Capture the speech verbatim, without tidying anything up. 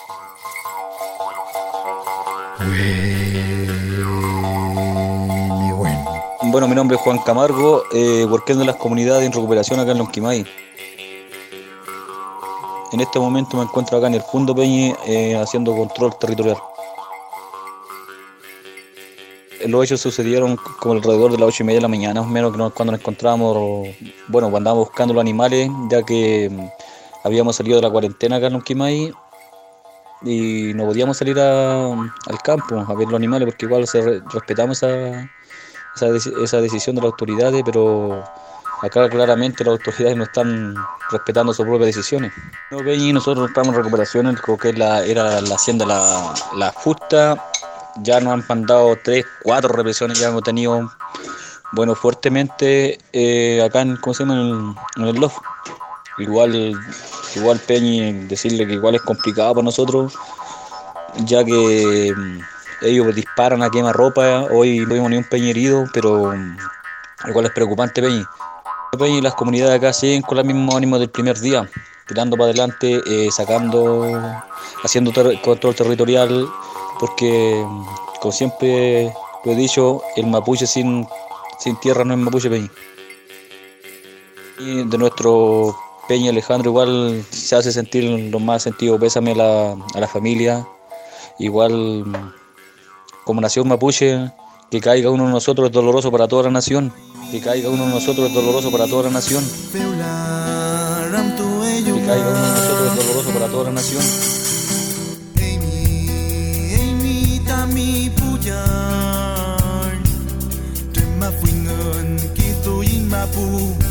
Bueno, mi nombre es Juan Camargo, eh, workando en las comunidades en recuperación acá en Lonquimay. En este momento me encuentro acá en el Fundo Peñi eh, haciendo control territorial. Los hechos sucedieron como alrededor de las ocho y media de la mañana, más o menos, que nos- cuando nos encontrábamos, bueno, cuando andábamos buscando los animales, ya que mm, habíamos salido de la cuarentena acá en Lonquimay y no podíamos salir a- al campo a ver los animales porque igual se re- respetamos esa, esa, deci- esa decisión de las autoridades, pero acá claramente las autoridades no están respetando sus propias decisiones. No, Peñi, nosotros estamos en recuperación, en lo que es la, era la hacienda La, la Justa. Ya nos han mandado tres, cuatro represiones, ya hemos tenido, bueno, fuertemente eh, acá en, ¿cómo se llama? En el, en el loft. Igual, igual Peñi, decirle que igual es complicado para nosotros, ya que mm, ellos disparan a quemarropa. Hoy no vimos ni un Peñi herido, pero mm, igual es preocupante Peñi. Peñi y las comunidades acá siguen con el mismo ánimo del primer día, tirando para adelante, eh, sacando, haciendo ter- control territorial, porque, mm, como siempre lo he dicho, el mapuche sin, sin tierra no es mapuche Peñi. Y de nuestro Peñi Alejandro igual se hace sentir lo más sentido pésame a la, a la familia, igual mm, como nación mapuche, que caiga uno de nosotros es doloroso para toda la nación, que caiga uno de nosotros es doloroso para toda la nación. Que caiga uno de nosotros es doloroso para toda la nación. Amy, Tami, Puyan, Mapu.